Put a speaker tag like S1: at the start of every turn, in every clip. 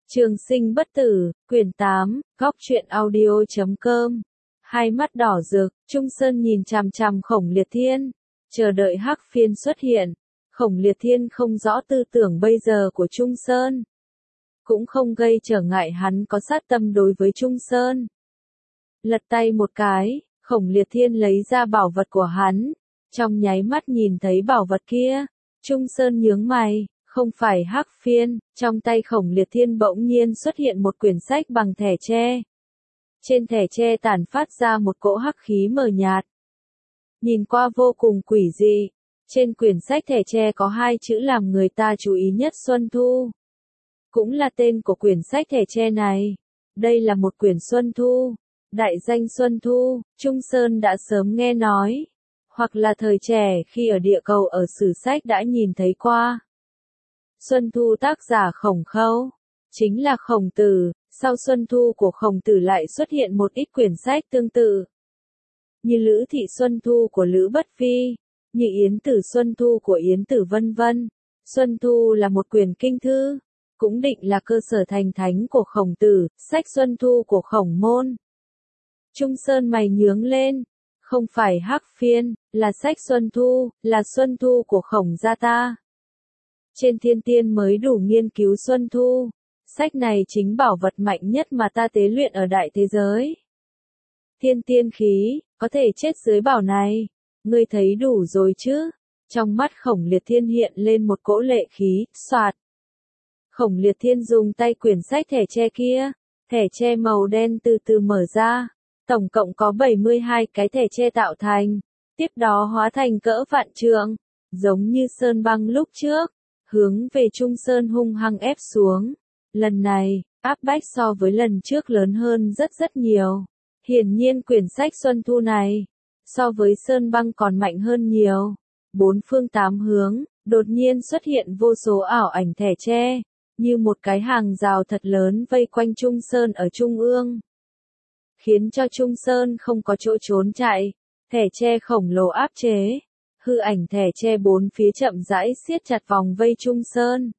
S1: Trường sinh bất tử, quyển 8, góc truyện audio.com. Hai mắt đỏ rực, Trung Sơn nhìn chằm chằm Khổng Liệt Thiên, chờ đợi Hắc Phiên xuất hiện. Khổng Liệt Thiên không rõ tư tưởng bây giờ của Trung Sơn, cũng không gây trở ngại hắn có sát tâm đối với Trung Sơn. Lật tay một cái, Khổng Liệt Thiên lấy ra bảo vật của hắn, trong nháy mắt nhìn thấy bảo vật kia, Trung Sơn nhướng mày. Không phải Hắc Phiên, trong tay Khổng Liệt Thiên bỗng nhiên xuất hiện một quyển sách bằng thẻ tre. Trên thẻ tre tản phát ra một cỗ hắc khí mờ nhạt. Nhìn qua vô cùng quỷ dị, trên quyển sách thẻ tre có hai chữ làm người ta chú ý nhất: Xuân Thu. Cũng là tên của quyển sách thẻ tre này. Đây là một quyển Xuân Thu, đại danh Xuân Thu, Trung Sơn đã sớm nghe nói, hoặc là thời trẻ khi ở địa cầu ở sử sách đã nhìn thấy qua. Xuân Thu tác giả Khổng Khâu, chính là Khổng Tử, sau Xuân Thu của Khổng Tử lại xuất hiện một ít quyển sách tương tự. Như Lữ Thị Xuân Thu của Lữ Bất Phi, như Yến Tử Xuân Thu của Yến Tử vân vân. Xuân Thu là một quyển kinh thư, cũng định là cơ sở thành thánh của Khổng Tử, sách Xuân Thu của Khổng Môn. Trung Sơn mày nhướng lên, không phải Hắc Phiên, là sách Xuân Thu, là Xuân Thu của Khổng gia ta. Trên thiên tiên mới đủ nghiên cứu Xuân Thu, sách này chính bảo vật mạnh nhất mà ta tế luyện ở đại thế giới. Thiên tiên khí, có thể chết dưới bảo này, ngươi thấy đủ rồi chứ? Trong mắt Khổng Liệt Thiên hiện lên một cỗ lệ khí, xoạt. Khổng Liệt Thiên dùng tay quyển sách thẻ tre kia, thẻ tre màu đen từ từ mở ra, tổng cộng có 72 cái thẻ tre tạo thành, tiếp đó hóa thành cỡ vạn trượng, giống như sơn băng lúc trước. Hướng về Trung Sơn hung hăng ép xuống. Lần này, áp bách so với lần trước lớn hơn rất nhiều. Hiển nhiên quyển sách Xuân Thu này, so với Sơn Băng còn mạnh hơn nhiều. Bốn phương tám hướng, đột nhiên xuất hiện vô số ảo ảnh thẻ tre, như một cái hàng rào thật lớn vây quanh Trung Sơn ở trung ương. Khiến cho Trung Sơn không có chỗ trốn chạy, thẻ tre khổng lồ áp chế. Hư ảnh thẻ tre bốn phía chậm rãi siết chặt vòng vây Trung Sơn.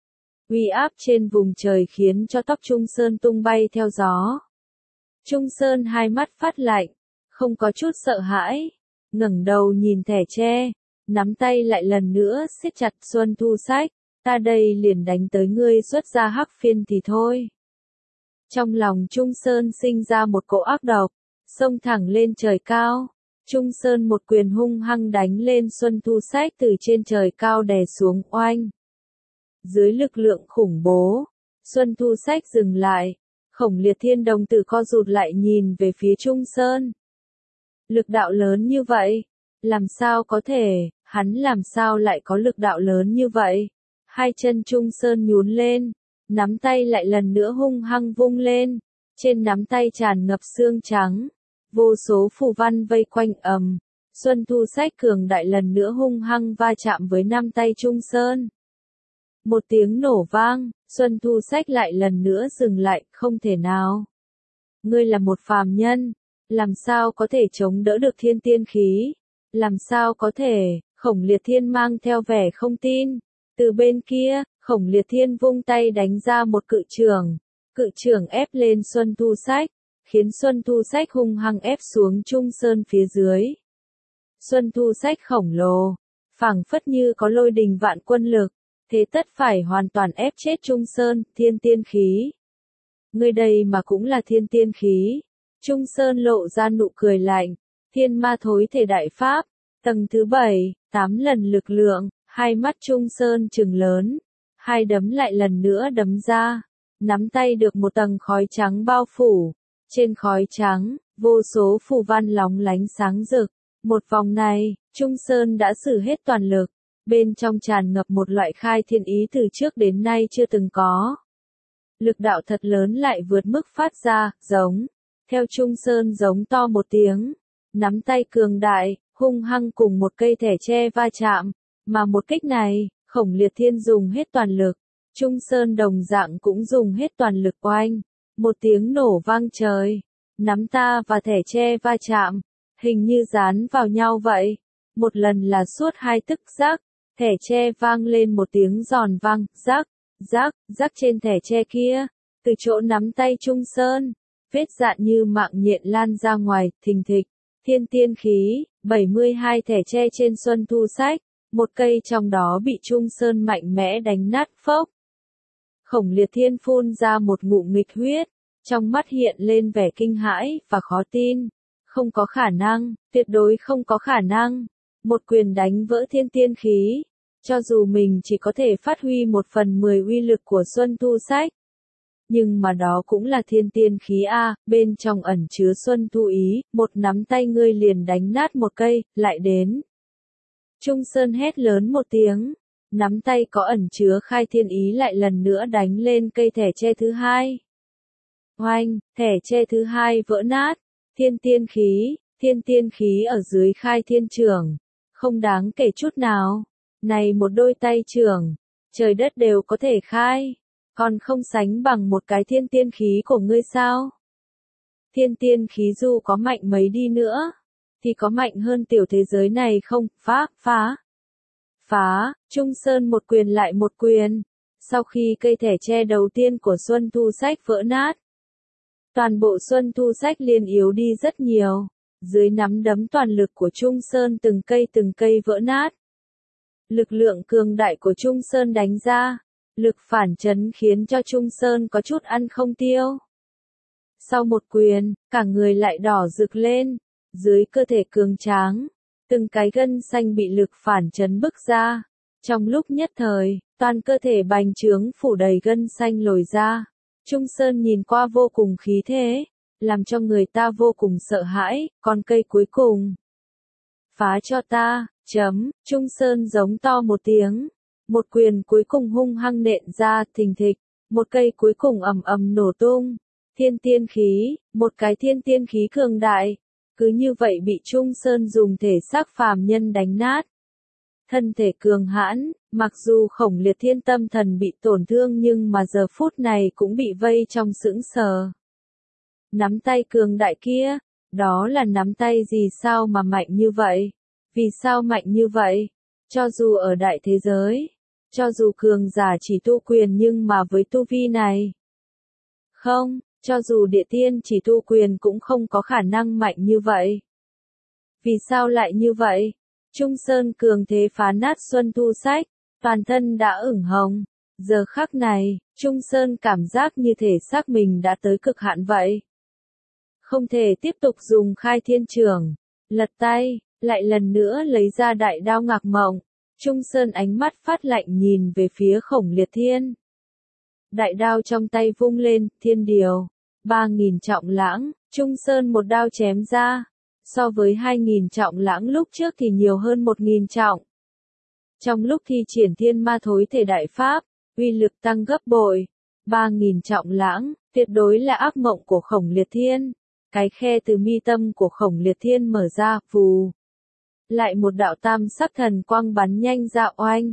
S1: Uy áp trên vùng trời khiến cho tóc Trung Sơn tung bay theo gió. Trung Sơn hai mắt phát lạnh, không có chút sợ hãi, ngẩng đầu nhìn thẻ tre, nắm tay lại lần nữa siết chặt. Xuân Thu sách, ta đây liền đánh tới ngươi xuất ra Hắc Phiên thì thôi. Trong lòng Trung Sơn sinh ra một cỗ ác độc, xông thẳng lên trời cao. Trung Sơn một quyền hung hăng đánh lên Xuân Thu sách từ trên trời cao đè xuống, oanh. Dưới lực lượng khủng bố, Xuân Thu sách dừng lại, Khổng Liệt Thiên đồng tử co rụt lại nhìn về phía Trung Sơn. Lực đạo lớn như vậy, làm sao có thể, hắn làm sao lại có lực đạo lớn như vậy? Hai chân Trung Sơn nhún lên, nắm tay lại lần nữa hung hăng vung lên, trên nắm tay tràn ngập xương trắng. Vô số phù văn vây quanh ầm, Xuân Thu sách cường đại lần nữa hung hăng va chạm với năm tay Trung Sơn. Một tiếng nổ vang, Xuân Thu sách lại lần nữa dừng lại, không thể nào. Ngươi là một phàm nhân, làm sao có thể chống đỡ được thiên tiên khí? Làm sao có thể? Khổng Liệt Thiên mang theo vẻ không tin. Từ bên kia, Khổng Liệt Thiên vung tay đánh ra một cự chưởng ép lên Xuân Thu sách, khiến Xuân Thu sách hung hăng ép xuống Trung Sơn phía dưới. Xuân Thu sách khổng lồ, phảng phất như có lôi đình vạn quân lực, thế tất phải hoàn toàn ép chết Trung Sơn. Thiên tiên khí, ngươi đây mà cũng là thiên tiên khí? Trung Sơn lộ ra nụ cười lạnh. Thiên ma thối thể đại pháp, tầng thứ 7, 8 lần lực lượng. Hai mắt Trung Sơn trừng lớn, hai đấm lại lần nữa đấm ra, nắm tay được một tầng khói trắng bao phủ. Trên khói trắng, vô số phù văn lóng lánh sáng rực. Một vòng này, Trung Sơn đã sử hết toàn lực, bên trong tràn ngập một loại khai thiên ý từ trước đến nay chưa từng có. Lực đạo thật lớn lại vượt mức phát ra, giống. Theo Trung Sơn giống to một tiếng, nắm tay cường đại, hung hăng cùng một cây thẻ tre va chạm, mà một kích này, Khổng Liệt Thiên dùng hết toàn lực, Trung Sơn đồng dạng cũng dùng hết toàn lực, oanh. Một tiếng nổ vang trời, nắm ta và thẻ tre va chạm, hình như dán vào nhau vậy. Một lần là suốt hai tức rắc, thẻ tre vang lên một tiếng giòn vang, rắc, rắc, rắc trên thẻ tre kia, Từ chỗ nắm tay Trung Sơn, vết dạn như mạng nhện lan ra ngoài, thình thịch. Thiên tiên khí, 72 thẻ tre trên Xuân Thu Sách, một cây trong đó bị Trung Sơn mạnh mẽ đánh nát phốc. Khổng Liệt Thiên phun ra một ngụm nghịch huyết, trong mắt hiện lên vẻ kinh hãi và khó tin. Không có khả năng, tuyệt đối không có khả năng. Một quyền đánh vỡ thiên tiên khí, cho dù mình chỉ có thể phát huy 1/10 uy lực của Xuân Thu Sách. Nhưng mà đó cũng là thiên tiên khí A, bên trong ẩn chứa Xuân Thu ý, một nắm tay ngươi liền đánh nát một cây, lại đến. Trung Sơn hét lớn một tiếng, nắm tay có ẩn chứa khai thiên ý lại lần nữa đánh lên cây thẻ tre thứ hai. Oanh, thẻ tre thứ hai vỡ nát, thiên tiên khí ở dưới khai thiên trường, không đáng kể chút nào. Này một đôi tay trường, trời đất đều có thể khai, còn không sánh bằng một cái thiên tiên khí của ngươi sao? Thiên tiên khí dù có mạnh mấy đi nữa, thì có mạnh hơn tiểu thế giới này không? Phá, Trung Sơn một quyền lại một quyền. Sau khi cây thẻ tre đầu tiên của Xuân Thu Sách vỡ nát, toàn bộ Xuân Thu Sách liền yếu đi rất nhiều. Dưới nắm đấm toàn lực của Trung Sơn từng cây vỡ nát. Lực lượng cường đại của Trung Sơn đánh ra, lực phản chấn khiến cho Trung Sơn có chút ăn không tiêu. Sau một quyền, cả người lại đỏ rực lên, dưới cơ thể cường tráng, từng cái gân xanh bị lực phản chấn bức ra. Trong lúc nhất thời, toàn cơ thể bành trướng phủ đầy gân xanh lồi ra. Trung Sơn nhìn qua vô cùng khí thế, làm cho người ta vô cùng sợ hãi, còn cây cuối cùng. Phá cho ta, Trung Sơn giống to một tiếng. Một quyền cuối cùng hung hăng nện ra, thình thịch. Một cây cuối cùng ầm ầm nổ tung. Thiên tiên khí, một cái thiên tiên khí cường đại. Cứ như vậy bị Trung Sơn dùng thể xác phàm nhân đánh nát. Thân thể cường hãn, mặc dù Khổng Liệt Thiên tâm thần bị tổn thương nhưng mà giờ phút này cũng bị vây trong sững sờ. Nắm tay cường đại kia, đó là nắm tay gì sao mà mạnh như vậy? Vì sao mạnh như vậy? Cho dù ở đại thế giới, cho dù cường giả chỉ tu quyền nhưng mà với tu vi này. Không, cho dù địa tiên chỉ tu quyền cũng không có khả năng mạnh như vậy. Vì sao lại như vậy? Trung Sơn cường thế phá nát Xuân Thu Sách, toàn thân đã ửng hồng. Giờ khắc này, Trung Sơn cảm giác như thể xác mình đã tới cực hạn vậy. Không thể tiếp tục dùng khai thiên trường. Lật tay, lại lần nữa lấy ra đại đao ngạc mộng. Trung Sơn ánh mắt phát lạnh nhìn về phía Khổng Liệt Thiên. Đại đao trong tay vung lên, thiên điều. 3.000 trọng lãng, Trung Sơn một đao chém ra. So với 2.000 trọng lãng lúc trước thì nhiều hơn 1.000 trọng. Trong lúc thi triển thiên ma thối thể đại pháp, uy lực tăng gấp bội. 3.000 trọng lãng, tuyệt đối là ác mộng của Khổng Liệt Thiên. Cái khe từ mi tâm của Khổng Liệt Thiên mở ra, phù. Lại một đạo tam sắc thần quang bắn nhanh ra oanh.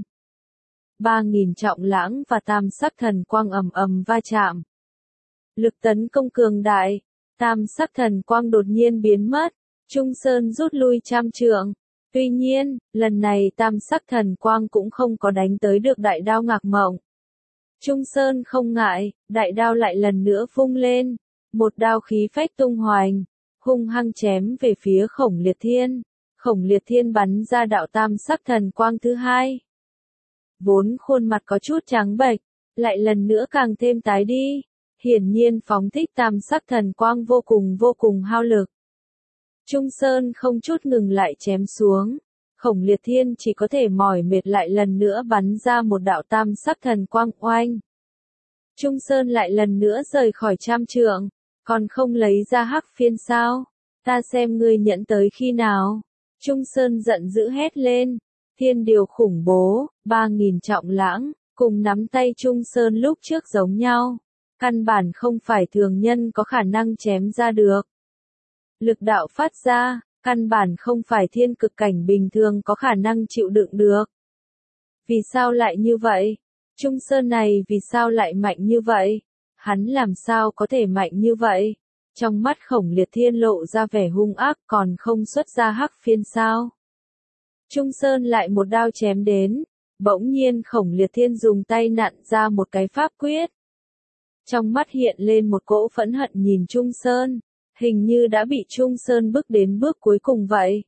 S1: 3.000 trọng lãng và tam sắc thần quang ầm ầm va chạm. Lực tấn công cường đại, tam sắc thần quang đột nhiên biến mất. Trung Sơn rút lui 100 trượng. Tuy nhiên, lần này tam sắc thần quang cũng không có đánh tới được đại đao ngạc mộng. Trung Sơn không ngại, đại đao lại lần nữa vung lên. Một đao khí phách tung hoành, hung hăng chém về phía Khổng Liệt Thiên. Khổng Liệt Thiên bắn ra đạo tam sắc thần quang thứ hai. Vốn khuôn mặt có chút trắng bệch, lại lần nữa càng thêm tái đi. Hiển nhiên phóng thích tam sắc thần quang vô cùng hao lực. Trung Sơn không chút ngừng lại chém xuống. Khổng Liệt Thiên chỉ có thể mỏi mệt lại lần nữa bắn ra một đạo tam sắc thần quang oanh. Trung Sơn lại lần nữa rời khỏi 100 trượng. Còn không lấy ra hắc phiên sao? Ta xem ngươi nhẫn tới khi nào? Trung Sơn giận dữ hét lên. Thiên điều khủng bố, 3.000 trọng lãng, cùng nắm tay Trung Sơn lúc trước giống nhau. Căn bản không phải thường nhân có khả năng chém ra được. Lực đạo phát ra, căn bản không phải thiên cực cảnh bình thường có khả năng chịu đựng được. Vì sao lại như vậy? Trung Sơn này vì sao lại mạnh như vậy? Hắn làm sao có thể mạnh như vậy? Trong mắt Khổng Liệt Thiên lộ ra vẻ hung ác còn không xuất ra hắc phiên sao? Trung Sơn lại một đao chém đến. Bỗng nhiên Khổng Liệt Thiên dùng tay nặn ra một cái pháp quyết. Trong mắt hiện lên một cỗ phẫn hận nhìn Trung Sơn, hình như đã bị Trung Sơn bước đến bước cuối cùng vậy.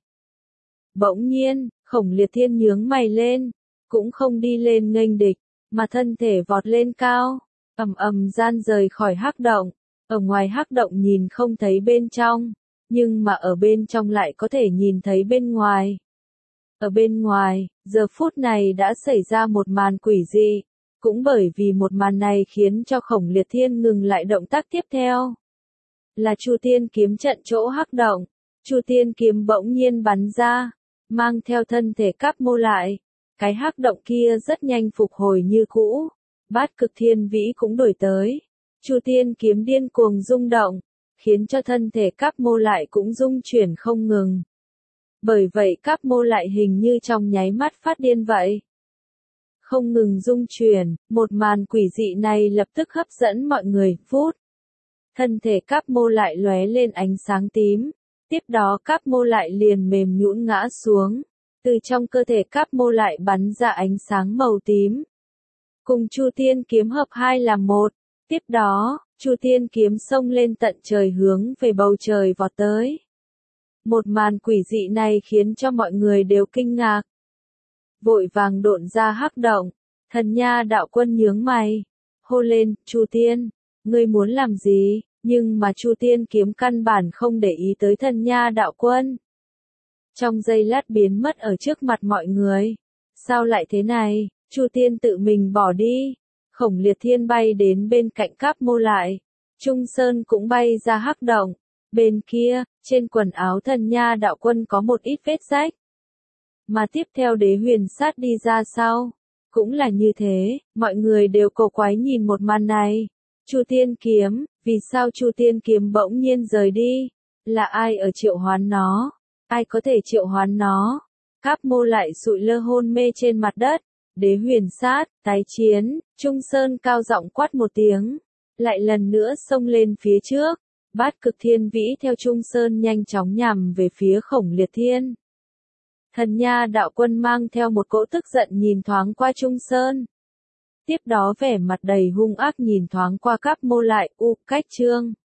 S1: Bỗng nhiên, Khổng Liệt Thiên nhướng mày lên, cũng không đi lên nghênh địch, mà thân thể vọt lên cao, ầm ầm gian rời khỏi hắc động. Ở ngoài hắc động nhìn không thấy bên trong, nhưng mà ở bên trong lại có thể nhìn thấy bên ngoài. Ở bên ngoài, giờ phút này đã xảy ra một màn quỷ dị, cũng bởi vì một màn này khiến cho Khổng Liệt Thiên ngừng lại động tác tiếp theo. Là Chu Tiên kiếm trận chỗ hắc động, Chu Tiên kiếm bỗng nhiên bắn ra, mang theo thân thể Cáp Mô lại. Cái hắc động kia rất nhanh phục hồi như cũ, Bát Cực Thiên Vĩ cũng đổi tới. Chu Tiên kiếm điên cuồng rung động, khiến cho thân thể Cáp Mô lại cũng rung chuyển không ngừng. Bởi vậy Cáp Mô lại hình như trong nháy mắt phát điên vậy. Không ngừng rung chuyển, một màn quỷ dị này lập tức hấp dẫn mọi người, phút. Thân thể Cáp Mô lại lóe lên ánh sáng tím, tiếp đó Cáp Mô lại liền mềm nhũn ngã xuống. Từ trong cơ thể Cáp Mô lại bắn ra ánh sáng màu tím. Cùng Chu Tiên kiếm hợp hai làm một. Tiếp đó, Chu Tiên kiếm xông lên tận trời hướng về bầu trời vọt tới. Một màn quỷ dị này khiến cho mọi người đều kinh ngạc. Vội vàng độn ra hắc động, Thần Nha đạo quân nhướng mày, hô lên, Chu Tiên, ngươi muốn làm gì? Nhưng mà Chu Tiên kiếm căn bản không để ý tới Thần Nha đạo quân. Trong giây lát biến mất ở trước mặt mọi người. Sao lại thế này? Chu Tiên tự mình bỏ đi. Khổng Liệt Thiên bay đến bên cạnh Cáp Mô lại. Trung Sơn cũng bay ra hắc động. Bên kia, trên quần áo Thần Nha đạo quân có một ít vết rách. Mà tiếp theo Đế Huyền Sát đi ra sau. Cũng là như thế, mọi người đều cổ quái nhìn một màn này. Chu Tiên kiếm, vì sao Chu Tiên kiếm bỗng nhiên rời đi? Là ai ở triệu hoán nó? Ai có thể triệu hoán nó? Cáp Mô lại sụi lơ hôn mê trên mặt đất. Đế Huyền Sát, tái chiến, Trung Sơn cao giọng quát một tiếng. Lại lần nữa xông lên phía trước. Bát Cực Thiên Vĩ theo Trung Sơn nhanh chóng nhằm về phía Khổng Liệt Thiên. Thần Nha đạo quân mang theo một cỗ tức giận nhìn thoáng qua Trung Sơn. Tiếp đó vẻ mặt đầy hung ác nhìn thoáng qua Cáp Mô lại, cách Trương.